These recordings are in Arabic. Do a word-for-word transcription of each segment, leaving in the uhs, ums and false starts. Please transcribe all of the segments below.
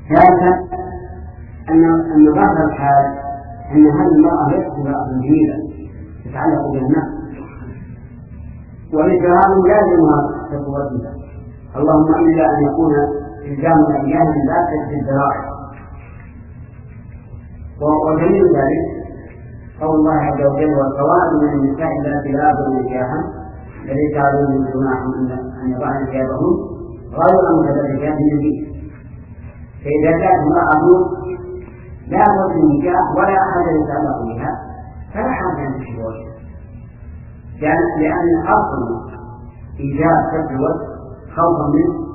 ثالثا أن أن ظاهر الحال أن هذه المرأة ليست امرأة جميلة تتعلق بالنفس، ومثل هذا لازمها تقوتها، اللهم إلا أن يكون إلزام الأديان لا تجد الذرائع. ودليل ذلك قول الله عز وجل: والقواعد من النساء اللاتي لا يبلغن نكاحا فليس عليهن جناح أن يضعن ثيابهن غير متبرجات بزينة. فإذا كانت امرأة لا تبلغ النكاح ولا أحد يتعلق بها فلا حاجة أن تتزوج، لأن أصل إيجاب تزوج خوفا من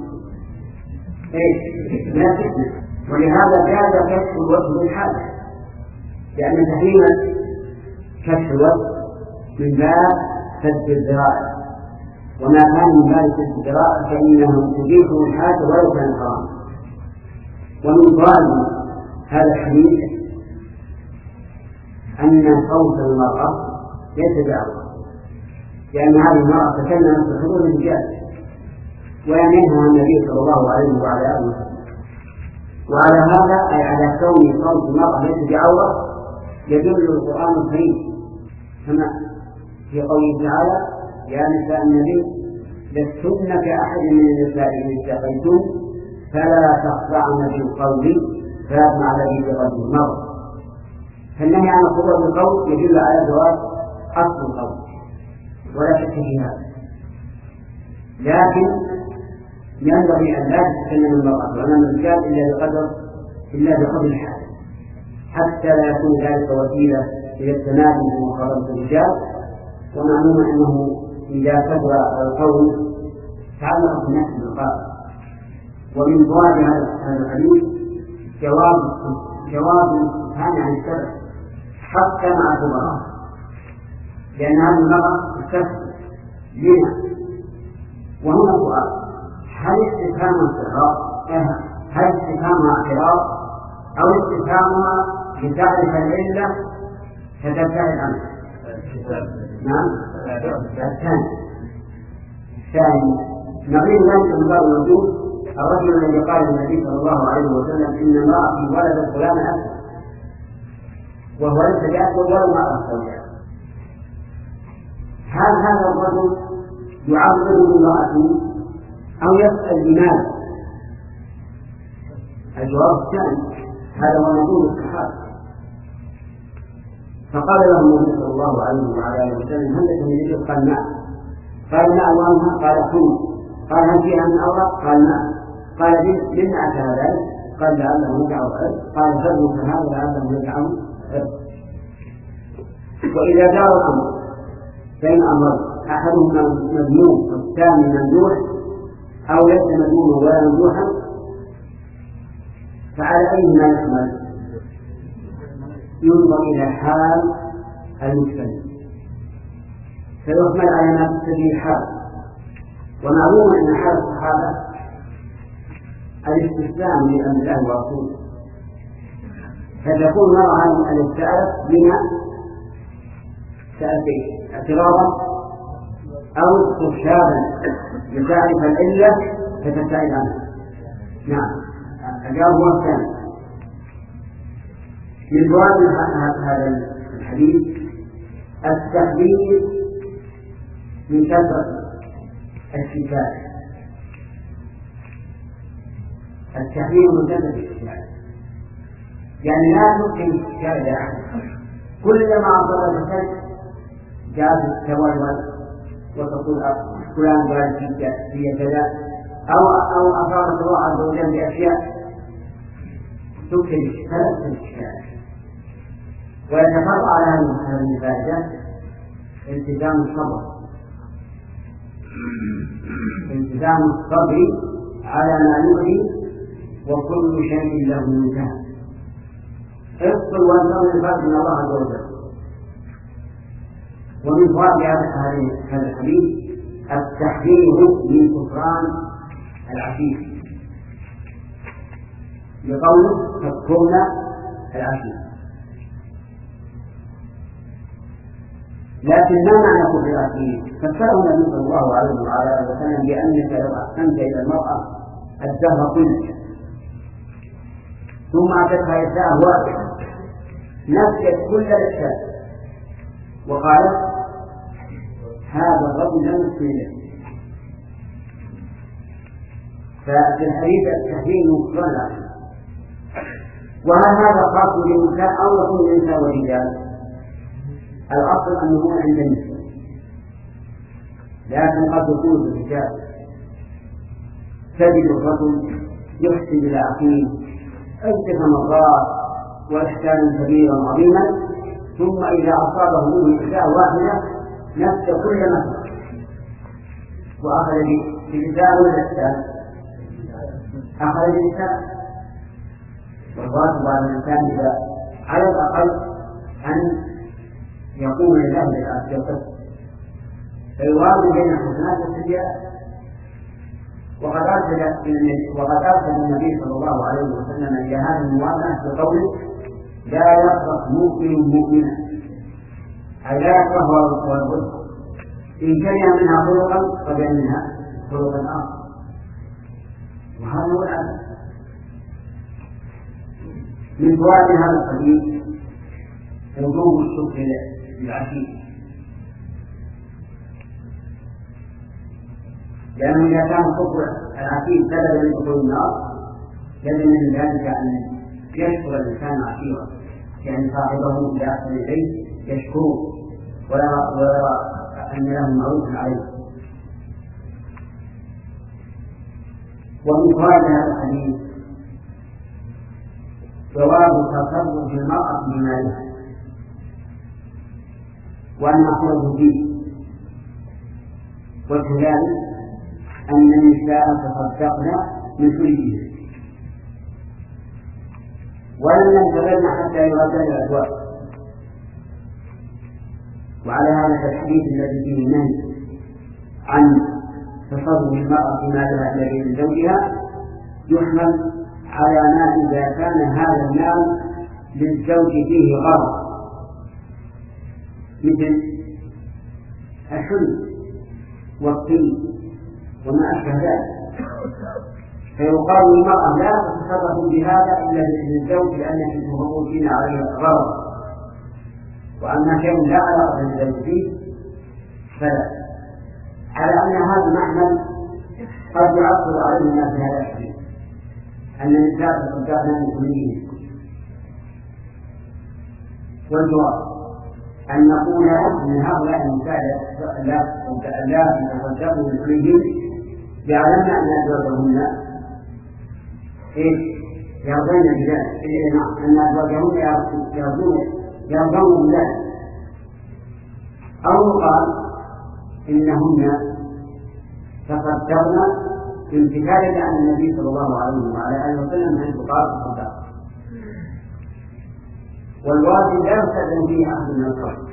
إيش؟ من الفتنة، ولهذا جاز كشف الوجه بالحاجة، لأن تحريم كشف الوجه من باب سد الذرائع، وما كان من باب سد الذرائع فإنه تبيحه الحاجة ولو كان حراما. ومن ضمن هذا الحديث أن صوت المرأة ليس بعورة، لأن هذه المرأة تكلمت بحضور الرجال وينهى النبي صلى الله عليه وعلى آله وسلم. وعلى هذا أي على كون صوت المرأة ليس بعورة يدل القرآن الكريم كما في قوله تعالى: يا نساء النبي لستن كأحد من النساء إن اتقيتم فلا تخضعن بالقول فيطمع الذي في قلبه مرض. فالنهي عن الخضوع بالقول يدل على جواز أصل القول ولا شك في هذا، لكن ينبغي أن لا تتكلم المرأة أمام الرجال إلا بقدر إلا بقدر الحاجة، حتى لا يكون ذلك وسيلة إلى التنادي بمخالفة الرجال. ومعلوم أنه إذا كبر القول تعلق بنفس القائل. ومن ضوابط هذا الحديث جواب جواب الاستفهام عن السبب حتى مع الكبراء، لأن هذه المرأة تستفهم لما. وهنا سؤال: هل استفهامها استغراق؟ هل استفهامها اعتراض أو استفهامها لتعرف العلة فتبتعد عنها؟ نعم. الثاني الثاني نقول ذلك من باب الوجود. الرجل الذي قال النبي صلى الله عليه وسلم: إن امرأتي ولدت غلاما أسود، وهو ليس بأسود ولا امرأة سوداء. هل هذا الرجل يعبر بامرأته أو يسأل لماذا؟ الجواب الثاني هذا هو نقول الصحابة. فقال له النبي صلى الله عليه وعلى آله وسلم: هل لك من رزق؟ قال نعم. قال: ما ألوانها؟ قال: حمر. قال: هل فيها من أوراق؟ قال: نعم. قال: لما أتى ذلك؟ قال: لعله يدعو عرض. قال: فضلك هذا لعله يدعو عرض. وإذا دار الأمر بين أمرين أحدهما مذموم والثاني ممدوح أو ليس مذموما ولا ممدوحا، فعلى أيهما يحمل؟ ينظر إلى حال المتكلم فيحمل على ما تستدعي الحال. ومعلوم أن حال الصحابة الاستسلام لأمر الله ورسوله، فتكون مرة الاستعارة بما سأل به اعتراضا أو استرشادا لتعرف العلة فتبتعد عنها. نعم. الجواب هو الثاني. من فوائد هذا الحديث التحذير من كثرة الشكاية، التحذير من كثرة الشكاية، يعني لا تلقي الشكاية أحد. كلما أصاب بشيء جاءت التولد وتقول فلان قال في كذا أو أو أصابت الله عز وجل بأشياء تلقي الشكاية. ويتفرع على هذه الفائدة التزام الصبر، التزام الصبر على ما يؤذي، وكل شيء له منتهى. اصبر وانتظر الفرج من الله عز وجل. ومن فوائد هذا الحديث التحذير من كفران العشير، لقوله تكفرن العشير. لكن ما معنى كفر العشير؟ فسره النبي صلى الله عليه وعلى اله وسلم بانك لو احسنت الى المراه الدهر كله ثم أتتها إساءة واحدة نسيت كل الإشكال وقالت هذا الرجل لم يسكن له. ففي الحديث التحريم مطلق. وهل هذا خاص بالنساء أو يكون النساء والرجال؟ الأصل أنه عند النساء، لكن قد يكون الرجال. تجد الرجل يحسن إلى أخيه عدة مرات وإحسانا كبيرا عظيما، ثم إذا أصابه منه إحساء واحدة نفس كل مثل وأخذ بالإحساء والإحسان أخذ بالإحسان. والواجب على الإنسان إذا على الأقل أن يقوم لله بالقسط فيوازن بين الحسنات والسيئات. وقد أرسل وقد أرسل النبي صلى الله عليه وسلم إلى هذه الموازنة بقوله لا يفرق مؤمن مؤمنا، أي لا يكره والبد، إن كره منها خلقا فبين منها خلقا آخر. وهذا هو العدل. من فوائد هذا الحديث وجوب الشكر للعشير، لأنه إذا كان الكفر العشير سببا لدخول النار لازم من ذلك أن يشكر الإنسان عشيرا، يعني صاحبه إذا أحسن إليه يشكره ويرى أن له معروف عليه. ومن فوائد هذا الحديث جواب تصرف المرأة بمالها وأن نأخذه فيه، وكذلك أن النساء تصدقن من كله ولم ينتظرن حتى يغادرن الأزواج. وعلى هذا الحديث الذي فيه النهي عن تصرف المرأة بمالها الذي من زوجها يحمل على ما إذا كان هذا المال للزوج فيه غرض مثل الحلم والطين وما أشبه ذلك، فيقال للمرأة لا تتصرف بهذا إلا للزوج لأنه موجودين عليه غرض، وأما شيء لا علاقة للزوج فيه فلا. على أن هذا محمل قد يعصر عليه الناس في هذا الحديث أن النساء تصدقن من كلهم. والجواب أن نقول أن هؤلاء النساء لا يتصدقن من كلهم يعلمن أن أزواجهن إيش يرضين بذلك، أن أزواجهن يرضون بذلك، أو قال إنهن تصدقن امتثالا عن النبي صلى الله عليه وعلى آله وسلم حيث قال الصدق. والواجب لا يستأذن فيه أحد من الخلق.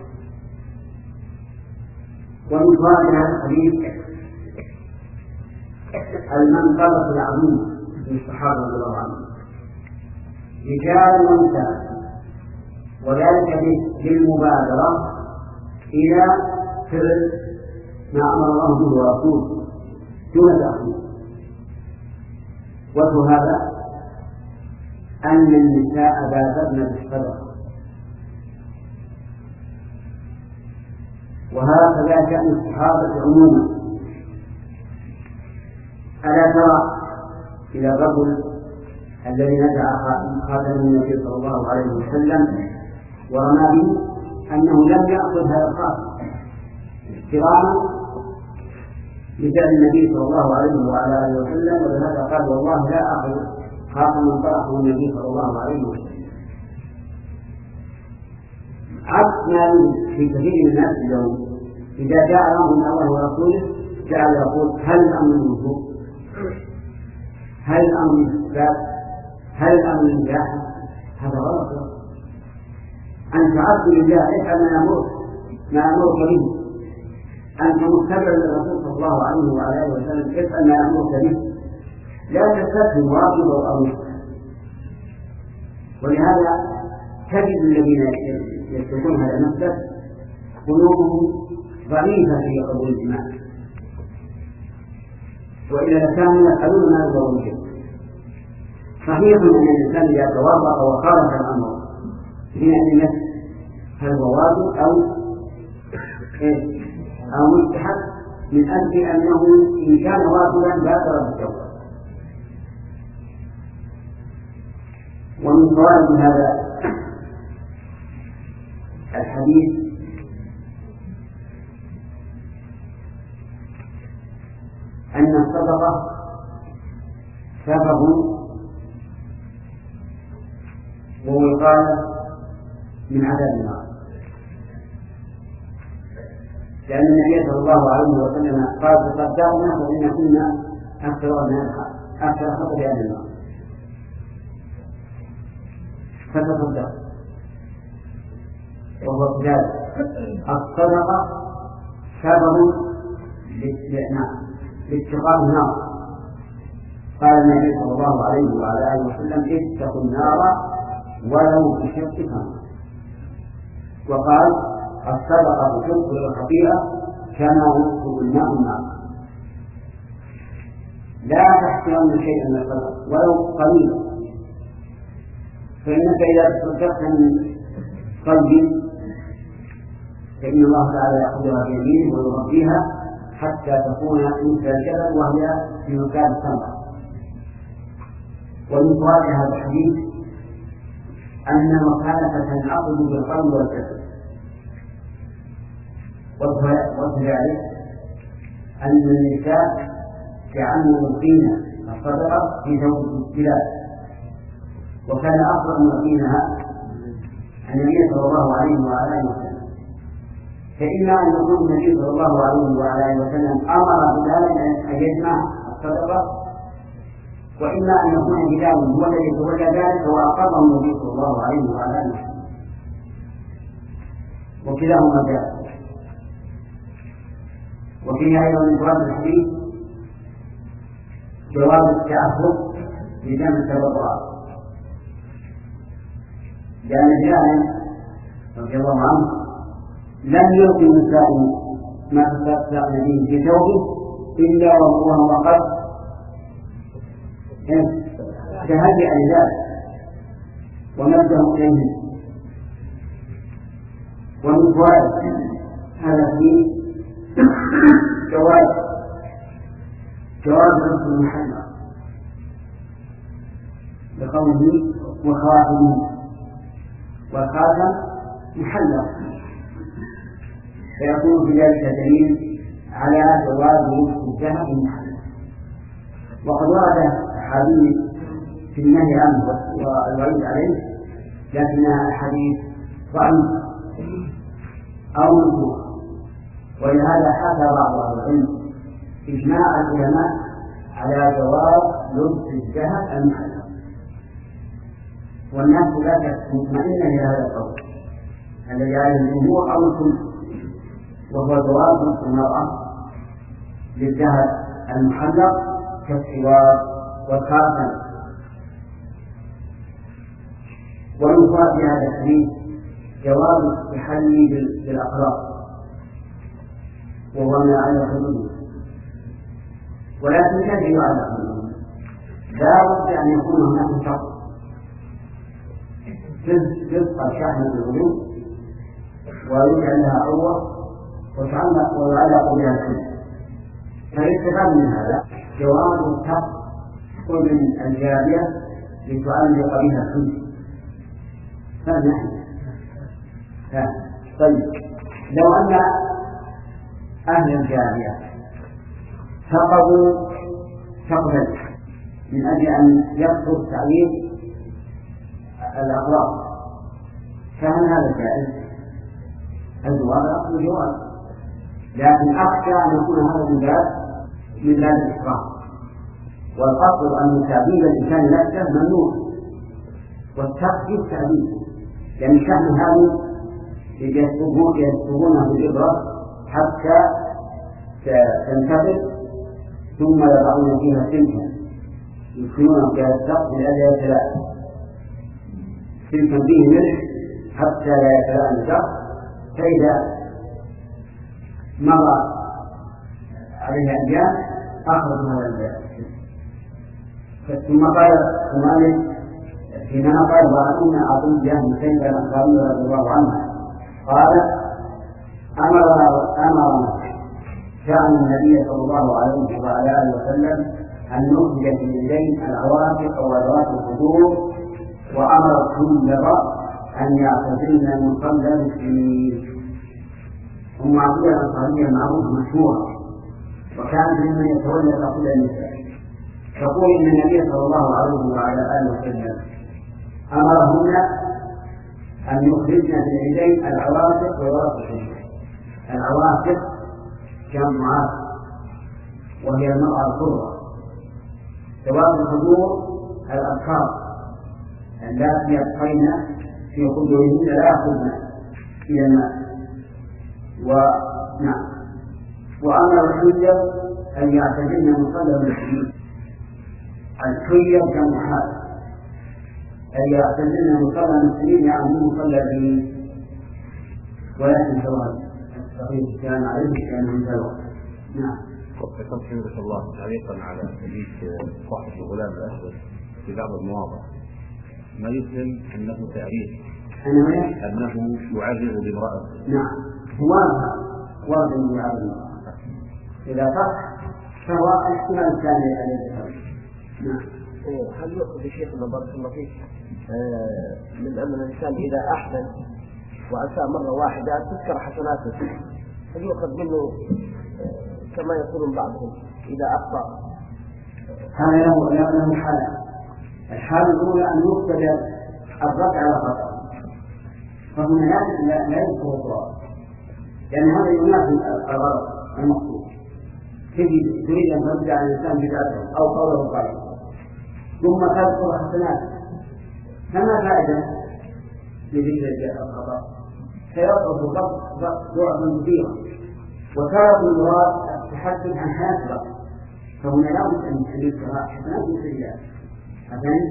ومن فوائد هذا الحديث المنقبة العظيمة للصحابة رضي الله عنهم رجال ونساء، وذلك بالمبادرة إلى فعل ما أمر الله به ورسوله دون تأخير. وجه هذا أن النساء بادرن بالصدقة، وهكذا شأن الصحابة عموما. ألا ترى إلى الرجل الذي نزع خاتم النبي صلى الله عليه وسلم ورمى به أنه لم يأخذ هذا الخاتم احتراما لفعل النبي صلى الله عليه وعلى آله وسلم، ولهذا قال والله لا أخذ خاتما طرحه النبي صلى الله عليه وسلم. عكس ما في كثير من الناس اليوم إذا جاء الأمر من الله ورسوله جعل يقول هل الأمر المنصوب، هل الأمر الإثبات، هل الأمر النجاح. هذا غلط. أن تعبد لله افعل ما يأمرك ما يأمرك به، أنت متبع للرسول صلى الله عليه وعلى آله وسلم افعل ما يأمرك به، لا تستسلم واجب أو أمر. ولهذا تجد الذين يسلكون هذا المسلك قلوبهم ضعيفة في قبول الإيمان، وإذا كانوا يفعلون ما يضرون به. صحيح أن الإنسان إذا توضأ وخالف الأمر حينئذ نفسه هل هو واجب أو إيه أو مستحب، من أجل أنه إن كان واجبا بادر بالتوبة. ومن فوائد هذا الحديث أن الصدقة سبب ووقاية من عذاب النار، لأن النبي صلى الله عليه وسلم قال تصدقنا فإن كنا أكثر الناس أكثر خطر أهل النار، فتصدق. وهو كذلك الصدقة سبب لاتقاء النار. قال النبي صلى الله عليه وعلى آله وسلم اتقوا النار ولو بشق تمرة. وقال الصدقة تبطل الخطيئة كما يبطل الماء النار. لا تحقرن شيئا من الصدقة ولو قليلا، فإنك إذا تصدقت من قلبي فإن الله تعالى يأخذها بيمينه ويربيها حتى تكون مثل الجبل وهي في مكان التمرة. ومن فوائد هذا الحديث أن المخالفة تنعقد بالقلب والجسد، وكذلك أن النساء جعلنا يلقين الصدقة في زوج الابتلاء، وكان أفضل من يلقينها النبي صلى الله عليه وعلى آله وسلم. فإما أن يكون النبي صلى الله عليه وعلى آله وسلم أمر بلال أن يجمع الصدقة، وإما أن يكون بلال هو الذي تولى ذلك وأقره النبي صلى الله عليه وعلى آله وسلم، وكلاهما جاء. وفيه أيضا من فوائد الحديث جواز التعهد لجمع التبرعات، لأن بلال رضي الله عنه لم يلقي النساء ما تصدق به في ثوبه إلا وهو قد تهيأ لذلك ومده إليه. ومن فوائد هذا فيه جواز جواز لبس المحلى بقوله وخاتمه، والخاتم محلى، فيكون في ذلك دليل على جواز لبس الذهب المحلى. وقد ورد أحاديث في النهي عنه والوعيد عليه، لكنها أحاديث ضعيفة أو منسوخة، ولهذا حكى بعض أهل العلم إجماع العلماء على جواز لبس الذهب المحلى، والناس لا تكون مطمئنة إلى هذا القول الذي عليه الجمهور أو الكل، وهو جواز لبس المرأة للذهب المحلى كالسوار والخاتم. ومن فوائد هذا الحديث جواز التحلي بالأقراط وهو ما على حدوده، ولكن كيف يعلق حدوده؟ لا بد أن يكون هناك شرط تبقى شحنة العلوم ويجعل لها عروة ويعلق بها الكل. فيستفاد من هذا جواز التق أذن الجارية لتعلق بها الكل. هذا نحن طيب لو أن أهل الجارية فقدوا فقدا من أجل أن يقصد تعليق الأغراض، فهل هذا جائز؟ الجواب الأصل جواز، لكن أخشى أن يكون هذا من باب من باب الإكراه، والقصد أن تعذيب الإنسان نفسه ممنوع، والتخفيف تعذيب، لأن شأن هذا يصبونه بالإبرة حتى تنتقل ثم يضعون فيها سلكا يدخلون فيها السقف لئلا يتلاءم، سلكا فيه ملح حتى لا يتلاءم السقف، فإذا مضى عليها أيام أخرج هذا السلك. ثم قال المؤلف حينما قال وعن عطية بن سيد الأنصاري رضي الله عنه قال أمر أمر شأن النبي صلى الله عليه وعلى آله وسلم أن نخرج في اليدين العواتق وذوات الخدور، وأمر الحجر أن يعتزلن مصلى المسلمين. أم عطية الأنصارية معروفة مشهورة، وكانت ممن يتولى تقول النساء، تقول إن النبي صلى الله عليه وعلى آله وسلم أمرهن أن يخرجن في اليدين العواتق وذوات الخدور. العواتق جمع وهي المرأة الحرة، ذوات الخدور الأبكار اللاتي يبقين في خدورهن لا يأخذن إلى الماء. ونعم وأمر الحجر أن يعتزلن مصلى المسلمين. الحجر جمع هذا أن يعتزلن مصلى المسلمين يعني مصلى به، ولكن سواء الصحيح كان عليه كان من سواء. نعم. وقد حمد الله تعليقا على حديث صاحب الغلام الأسود في بعض المواضع ما يفهم أنه تعريف أنه يعرض بامرأة. نعم هو واضح يعرض بامرأة إذا صح فهو احتمال كان عليه. نعم. هل يؤخذ الشيخ من بارك الله فيك من أن الإنسان إذا أحسن وأساء مرة واحدة تذكر حسناته، هل يؤخذ منه كما يقول بعضهم إذا أخطأ؟ هذا له له حالة. الحالة الأولى أن يقتدى الرد على خطأ، فهنا لا لا يذكر الصواب، لأن هذا ينافي الغرض المقصود. تجد تريد أن ترد على الإنسان بدعته أو قوله قائل ثم تذكر حسناته، فما فائدة لذكر الخطأ؟ سيضعف ضعفا كبيرا، وترك المراد التحدث عن حياة الرب، فهنا لا بد أن يذكر حسنات وسيئات. أفهم؟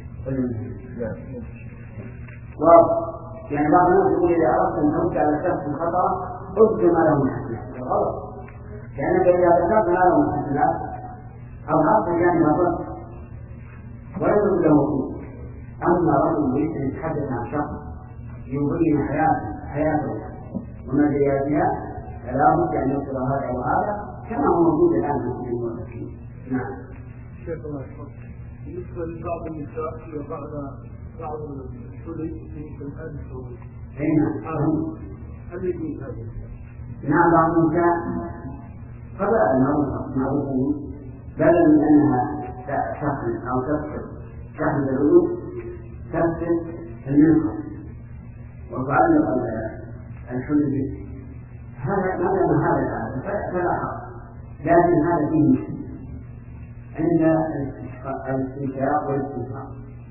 واضح. يعني بعض الناس يقول إذا أردت أن ترد على شخص الخطأ اذكر ما له من حسنات، غلط، لأنك إذا ذكرت ما له من حسنات أظهرت جانب الرد ولم له فيه. أما رجل يريد أن يتحدث عن شخص يبين حياته حياته ومزاياها فلا بد أن يذكر هذا وهذا كما هو موجود الآن في المؤمنين. نعم. شيخ الله يحفظك. بالنسبة لبعض النساء يضعن بعض الحلي في الآن السعودي. نعم. هل يجوز هذا؟ نعم بعض النساء قبل أن نعرفون بدلا من أنها تحمل أو تفقد تحمل العلوم تفقد المنخر وتعلق الحلي به. هذا ما دام هذا الآن فلا حق، لكن هذا فيه مشكلة عند الاستنشاق والاستنشاق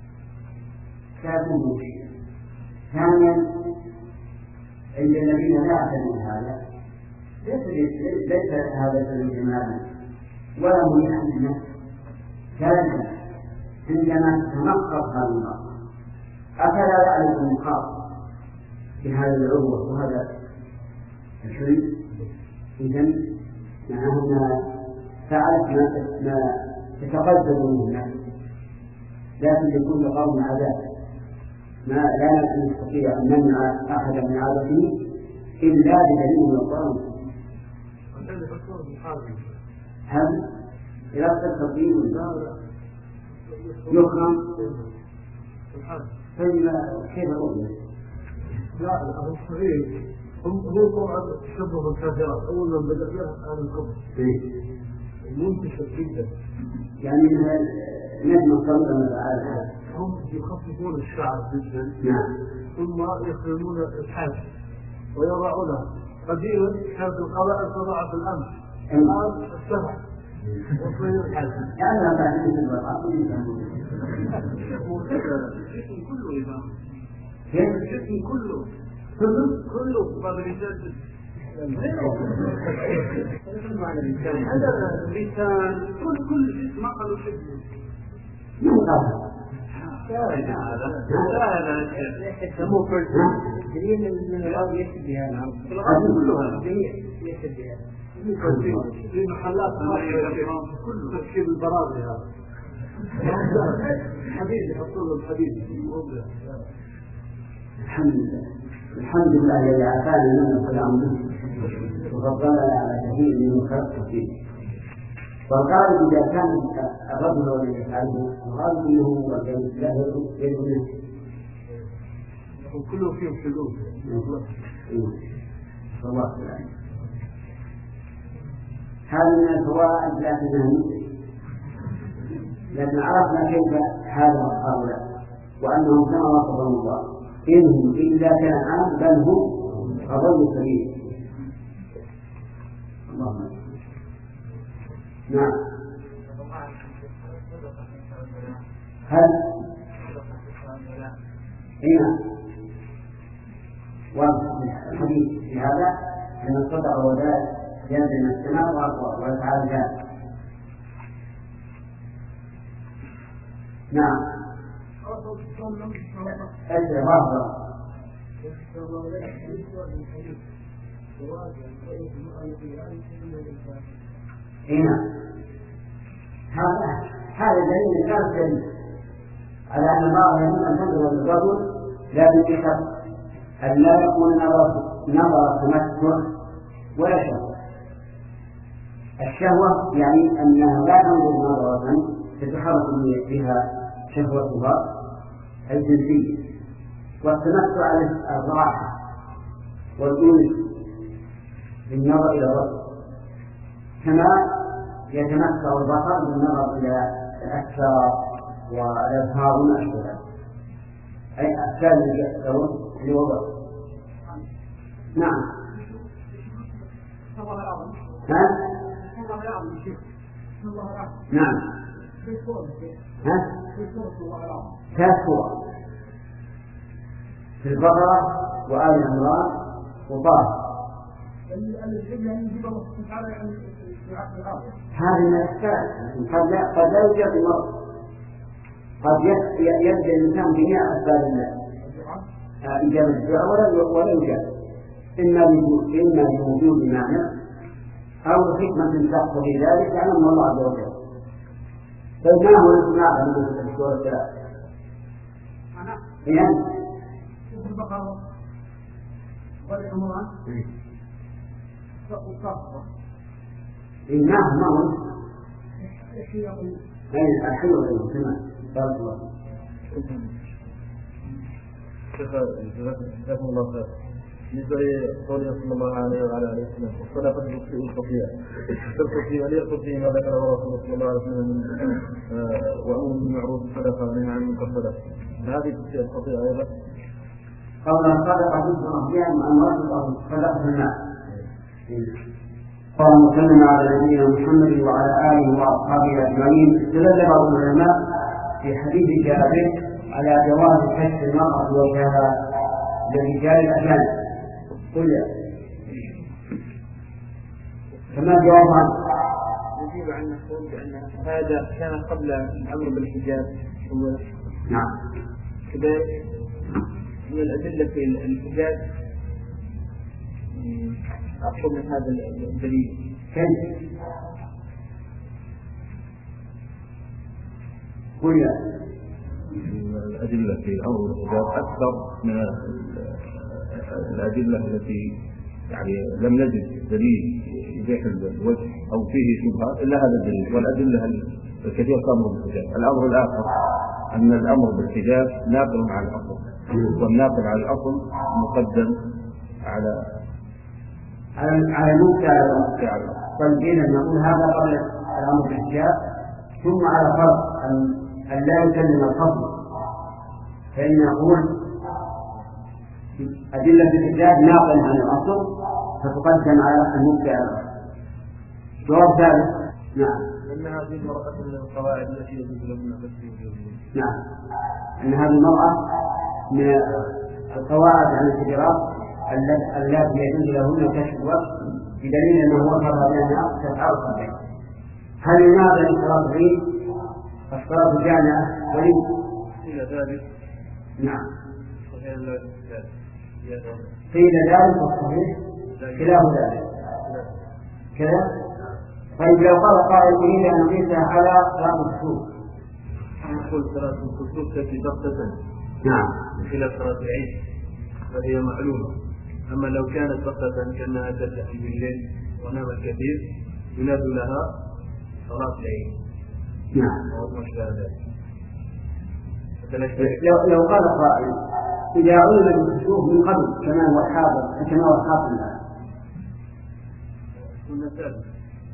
كافٍ مشكلة. ثانيا عند الذين لا يعتنون هذا ليس هذا سبيل جمالا ولا مريحا للنفس. ثالثا عندما تنقض هذا المرأة أفلا يعرف النقاط بهذا العروة وهذا الشيء؟ إذن معناه ما فعلت ما تتقدم منه الناس، لكن يكون لقوم عذاب ما لا نستطيع أن نمنع أحدا من عادته إلا بدليل من القرآن. هل إذا تستطيع يكرم كيف أقول؟ لا هو صحيح. هو طبعا شبه الكافرات أول من بدأ بها أهل الكفر منتشر جدا، يعني نجم الصلاة على هذا هم يخففون الشعر جدا. نعم. ثم يخرجون الحاج ويضعونها. قديما كانت القبائل تضع في الأمس، الآن السبع وصير الحاج. يعني لا تعلم البرقاء كله إمام. كيف؟ كله كله كله بعد الرجال. هذا اللسان كل كل جسم ما قالوا شيء. من قال هذا يسموه كل دليل من الأرض يكتب بها العرب كلها يكتب بها في محلات كله تركيب البراغي هذا حديد يحطون الحديد في الموضع. الحمد لله الحمد لله الذي عافانا مما خلقنا منه وفضلنا على كثير مما خلقنا فيه. والغالب إذا كان الرجل والذي يفعله الغالب أنه والجنس لا يدعو منه وكله فيه حلول. الله سبحانه. هذا من الفوائد لكنها لكن عرفنا كيف هذا هؤلاء وأنهم كما وصفهم الله إنهم إلا كالأنعام بل هم أضل سبيلا. اللهم نعم. هل هنا والحديث في هذا أن الصدق والذات ينزل من السماء وأقوى ويفعل ذلك. نعم. أجل غافر هنا هذا هذا دليل كان دليل على أن الله يمكن أن تنظر للرجل لكن بشرط أن لا يكون نظر تمتع ولا شهوة. الشهوة يعني أنها لا تنظر نظرة تتحرك بها شهوتها الجنسية، والتمتع على الراحة والأنس بالنظر إلى الرجل كما يتمتع البصر بالنظر إلى الأكثار والأزهار والأشياء أي أشكال الوضع. نعم. ها؟ نعم. ها؟ ثلاث صور في البقرة وآل عمران وطه. هذه من الأشكال قد لا قد لا يوجد مرض، قد يبدأ الإنسان جميع أسباب إجابة الدعاء ولا ولا يوجد إما إما بوجود مانع أو حكمة تقتضي ذلك يعلم الله عز وجل. فما هو الاجتماع من السورة الثلاث؟ إذن البقرة والعمران والصفة إنه ما هو أي الحي والإنسان بارك الله جزاكم الله خير. بالنسبة لقوله صلى الله عليه وعلى آله وسلم والصدقة تطفئ الخطيئة تطفئ وليقصد ما ذكر رسول صلى الله عليه وسلم وأمر بالمعروف صدقة ونهى عن المنكر صدقة. هذه تطفئ الخطيئة أيضا قولا صدقة تطفئ مع المرض صدقة الماء. قال وسلم على نبينا محمد وعلى آله وأصحابه أجمعين. استدل بعض العلماء في حديث جابر على جواز كشف المرأة وجهها للرجال الأجانب. قل كما جواب عنه نجيب عن نقول بأن هذا كان قبل الأمر بالحجاب. نعم. كذلك من الأدلة في الحجاب أقوى من هذا الدليل. كيف؟ قل الأدلة في الأمر بالحجاب أكثر من الأدلة التي يعني لم نجد دليل يبيح الوجه أو فيه شبهة إلا هذا الدليل، والأدلة الكثير كامل بالحجاب. الأمر الآخر أن الأمر بالحجاب ناقل على الأصل، والناقل على الأصل مقدم على على على المبتدأ. طيب إذا نقول هذا قبل الأمر بالحجاب، ثم على فرض أن أن لا يسلم الفصل، فإن نقول أدلة الحجاب ناقل عن الأصل فتقدم على المبتدأ. جواب ثالث. نعم. أن هذه المرأة من القواعد التي يجوز لهن بث. نعم. أن هذه المرأة من القواعد عن الحجرات التي يجوز لهن كشف الوجه بدليل أنه وصف بأنها تفعل الصلاة. هل ينادى لصلاة العيد الصلاة الجامعة ولي؟ إلى ذلك. نعم. قيل قيل ذلك والصحيح خلاف ذلك. كذا. طيب لو قال قائل أريد أن نقيسها على صلاة الكسوف نقول صلاة الكسوف تأتي بغتة نعم خلال صلاة العيد فهي معلومة. أما لو كانت بغتة كأنها تأتي بالليل ونام الكثير يناد لها صلاة العيد. نعم. لو لو قال قائل إذا علم بالكسوف من قبل كما هو الحاضر كما هو الحاصل الآن السنة الثالثة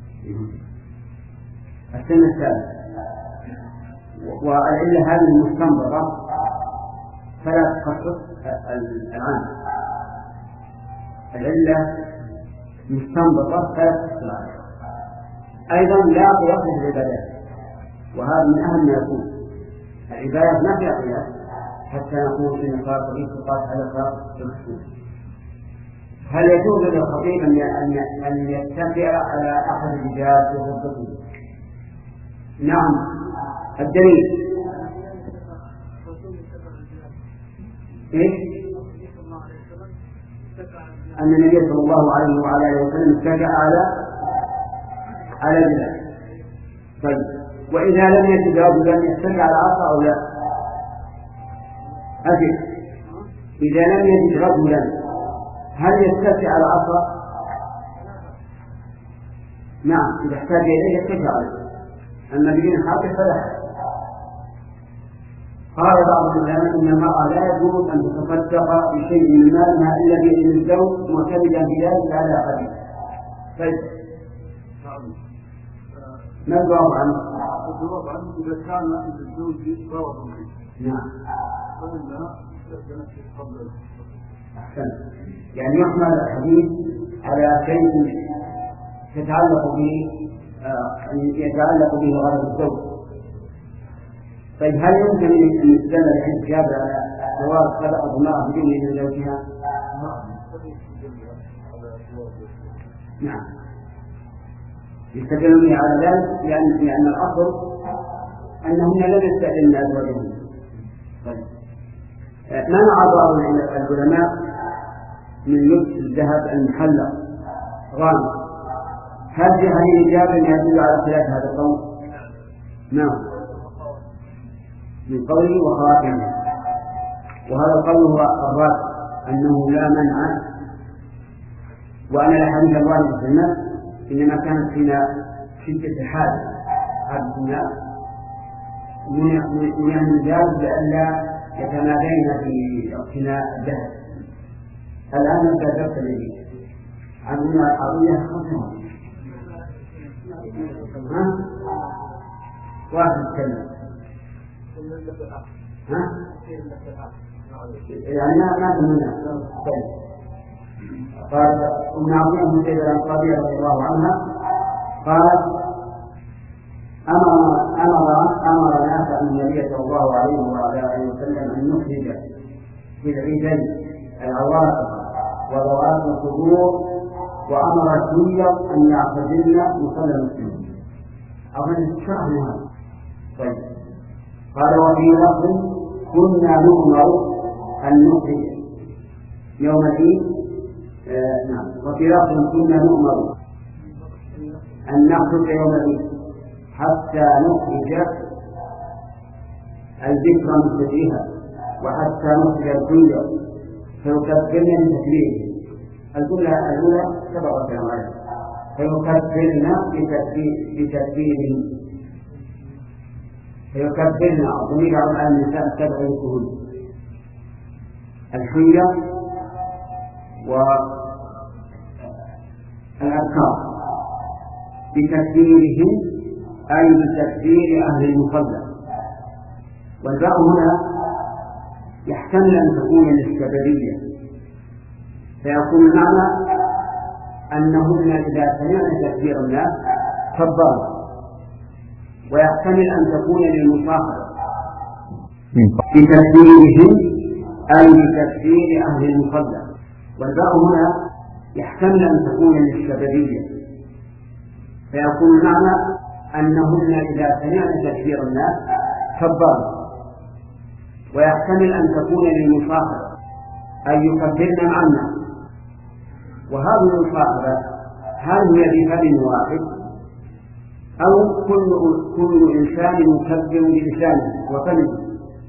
السنة الثالثة والعلة هذه المستنبطة فلا تخصص العام. العلة مستنبطة فلا تخصص العام. أيضا لا قياس للعبادات، وهذا من أهم ما يكون. العبادات ما فيها قياس حتى نقول إن صلاة العيد تقاس على صلاة الكسوف. هل يجوز للخطيب أن يتكئ على أحد الرجال في غرفته؟ نعم. الدليل إيش؟ أن النبي صلى الله عليه وعلى آله وسلم اتكأ على على جلال. طيب، وإذا لم يجد رجلا يتكأ على عصا أو لا؟ أجل. إذا لم يجد رجلا هل يتكأ على عصا؟ نعم، إذا احتاج إليه يتكأ عليه. أما بدون حاجة فلا. قال بعض العلماء إن المرأة لا يجوز أن تتصدق بشيء من مالها إلا بإذن الزوج معتمدا بذلك على أخيه. طيب، ما الجواب عنه؟ الجواب عنه إذا كان الزوج غرض فيه. نعم. فإنها تنفذ قبل. أحسن. يعني يحمل الحديث على شيء يتعلق به يتعلق به غرض الزوج. طيب، هل يمكن أن يستدل لحديث جابر على جواز صدقة المرأة بدون إذن زوجها؟ نعم، يستدل به على ذلك لأن لأن الأصل أنهن لم يستأذن أزواجهن. طيب، منع بعض العلماء من لبس الذهب المحلق غامق. هل في حديث جابر يدل على خلاف هذا القول؟ نعم، من قوله وخاتمه، وهذا القول هو الراجح أنه لا منع، وأن الأحاديث الواردة في النص إنما كانت فينا شدة حادث حادث الناس من المجاز لئلا يتمادين في اقتناء الذهب. الآن نتذكر به عندنا القضية خصمة. ها؟ واحد يتكلم. ها؟ يعني ما تمنى. قال ابن عظيم بن سيد الأنصاري رضي الله عنها قال أمر أمر أمر ناس النبي صلى الله عليه وعلى آله وسلم أن نخرج في العيدين العواتق وذوات الصدور، وأمر الجير أن يعتزلن مصلى المسلمين. أظن شرحنا هذا. طيب، قال وفي لفظ كنا نؤمر أن نخرج يوم العيد. آه نعم، وفي لفظ كنا نؤمر أن نخرج يوم العيد حتى نخرج الذكر من سجيها وحتى نخرج الجير فيكبرن بتكبيره. الجملة الأولى سبقت معنا فيكبرن بتكبيره فيكبرن ضمير على النساء السبع يكون الحية والأذكار بتكبيرهم أي بتكبير أهل المصلى. والباء هنا يحتمل أن تكون للسببية، فيكون المعنى أنهن إذا سمعن تكبير الناس كبروا، ويحتمل أن تكون للمصاحبة بتكبيرهم أي بتكبير أهل المصلى. والباء هنا يحتمل أن تكون للسببية، فيكون المعنى أنهن إذا سمعن تكبير الناس كبروا، ويحتمل أن تكون للمصاحبة أي يكبرن مع الناس. وهذه المصاحبة هل هي بفم واحد أو كل كل إنسان يكبر بلسانه وفمه،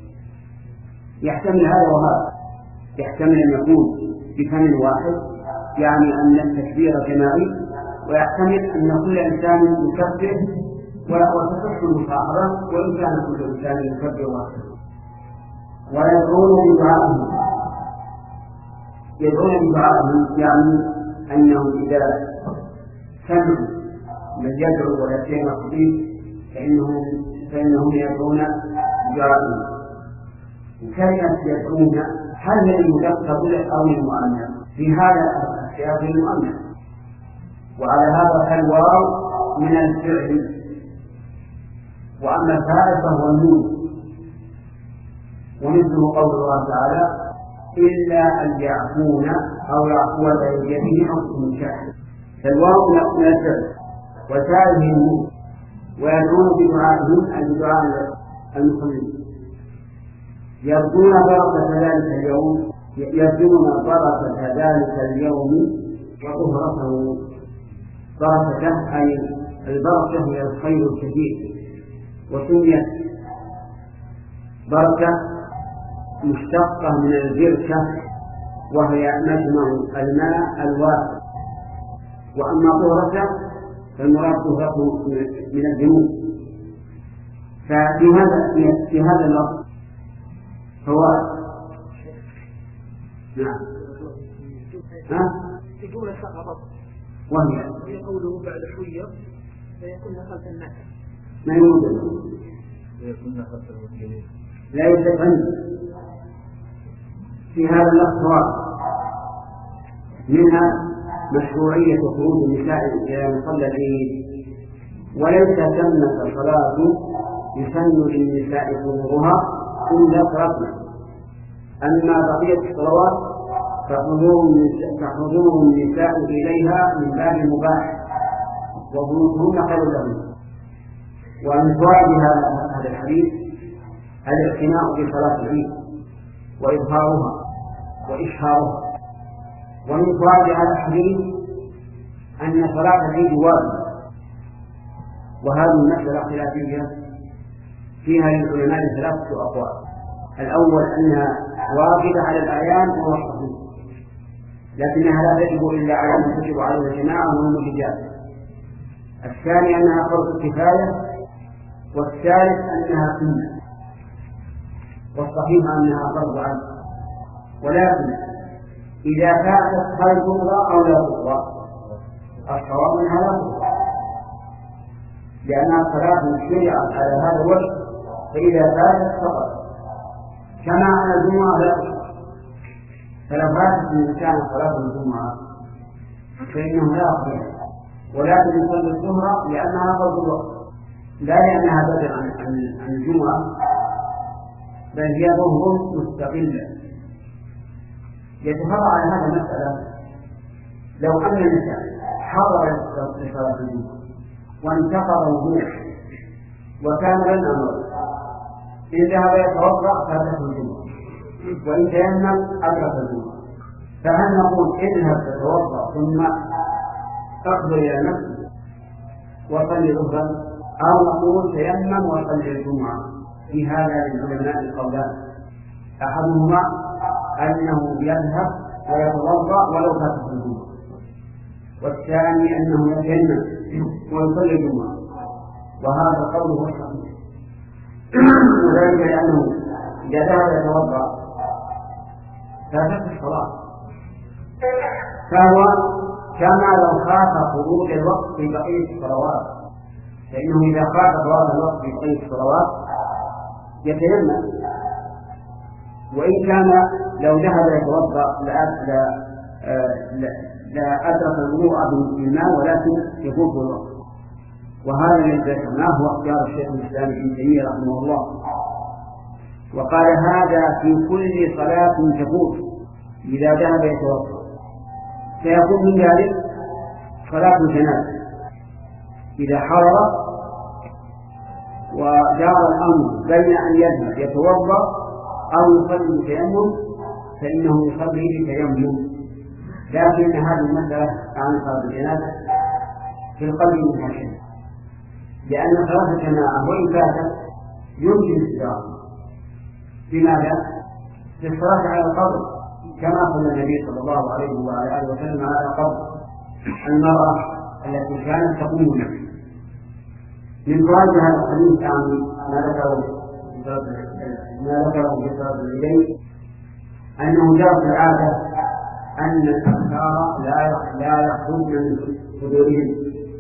يحتمل هذا وهذا، يحتمل أن يكون بفم واحد يعني أن التكبير جماعي، ويحتمل أن كل إنسان يكبر وتصح المصاحبة وإن كان كل إنسان يكبر واحد. ويدعون بدعائهم، يدعون بدعائهم يعني أنهم إذا سمعوا من يدعو ويأتيهم الخطيب فإنهم فإنهم يدعون بدعائهم. وكلمة يدعون هل للمذكر أو للمؤنث؟ في هذا السياق المؤنث، وعلى هذا فالواو من الفعل، وأما الفاعل فهو النون. ومثله قول الله تعالى إلا أن يعفون أو يعفو بيده أو من شاء، فالواو من الفعل وسائله النون. ويدعون بدعائهم أي بدعاء المصلين، يرجون بركة ذلك اليوم، يرجون بركة ذلك اليوم وطهرته. بركة أي البركة هي الخير الكثير، وسميت بركة مشتقة من البركة وهي مجمع الماء الواسع. وأما طهرته فالمراد طهرته من الذنوب. ففي هذا في هذا اللفظ فوائد. نعم. ها؟ جملة سقطت وهي هي قوله بعد شوية فيكون خلف الناس. ما يوجد. يكون خلف المسلمين. لا يوجد عندي في هذا اللفظ فوائد. منها مشروعية خروج النساء إلى مصلى العيد، وليس ثمة صلاة يسن للنساء حضورها إلا صلاتنا. أما بقية الصلوات فحضور النساء إليها من باب المباح، وبيوتهن خير لهن. ومن فوائد هذا الحديث الاعتناء بصلاة العيد وإظهارها وإشهارها. ومن فوائد هذا الحديث أن صلاة العيد واجبة، وهذه المسألة خلافية فيها للعلماء ثلاثة أقوال. الأول أنها واجبة على الأعيان وهو الصحيح، لكنها لا تجب إلا على من تجب عليه الجماعة وهم الرجال. الثاني أنها فرض كفاية، والثالث أنها سنة، والصحيح أنها فرض عين. ولكن إذا فاتت هل تقضى أو لا تقضى؟ الصواب أنها لا تقضى، لأنها صلاة شرعت على هذا الوجه، فإذا فاتت فقط كما أن الجمعة لا تقضى. فلو فاتت الإنسان صلاة الجمعة فإنه لا يقضي، ولكن يصلي الظهر لأنها فرض الوقت، لا لأنها بدل عن عن الجمعة، بل هي ظهر مستقلة. يتفرع على هذا المسألة لو أن الإنسان حضر لصلاة الجمعة وانتقض وضوءه وكان لن أمر، إن ذهب يتوضأ فاتته الجمعة، وإن تيمم أدرك الجمعة. فهل نقول اذهب تتوضأ ثم اقضي إلى نفسك وصلي ظهرا، أو نقول تيمم وصلي الجمعة؟ في هذا للعلماء القولان، أحدهما أنه يذهب ويتوضأ ولو فاتته الجمعة، والثاني أنه يتيمم ويصلي الجمعة، وهذا قوله الصحيح. وذلك لأنه إذا ذهب يتوضأ فاتته الصلاة، فهو كما لو خاف خروج الوقت في بقية الصلوات، فإنه إذا خاف خروج الوقت في بقية الصلوات يتيمم، وإن كان لو ذهب يتوضأ لا لا لا أدرك الوضوء بالماء ولكن يفوت الوقت. وهذا الذي ذكرناه هو اختيار الشيخ الإسلام ابن تيمية رحمه الله، وقال هذا في كل صلاة تفوت إذا ذهب يتوضأ، سيكون من ذلك صلاة الجنازة إذا حضر ودار الأمر بين أن يذهب يتوضأ أو يصلي بتيمم فإنه يصلي بتيمم. لكن هذه المسألة عن صلاة الجنازة في القلب منها شيء، لأن صلاة الجماعة وإن فاتت يمكن استدراكها. لماذا؟ للصلاة على القبر، كما قال النبي صلى الله عليه وعلى آله وسلم على قبر المرأة التي كانت تقوم به. من فوائد هذا الحديث عن ما ذكره ما ذكره في صلاة العيدين أنه جرت العادة أن الأنصار لا يخرجن من صدورهم،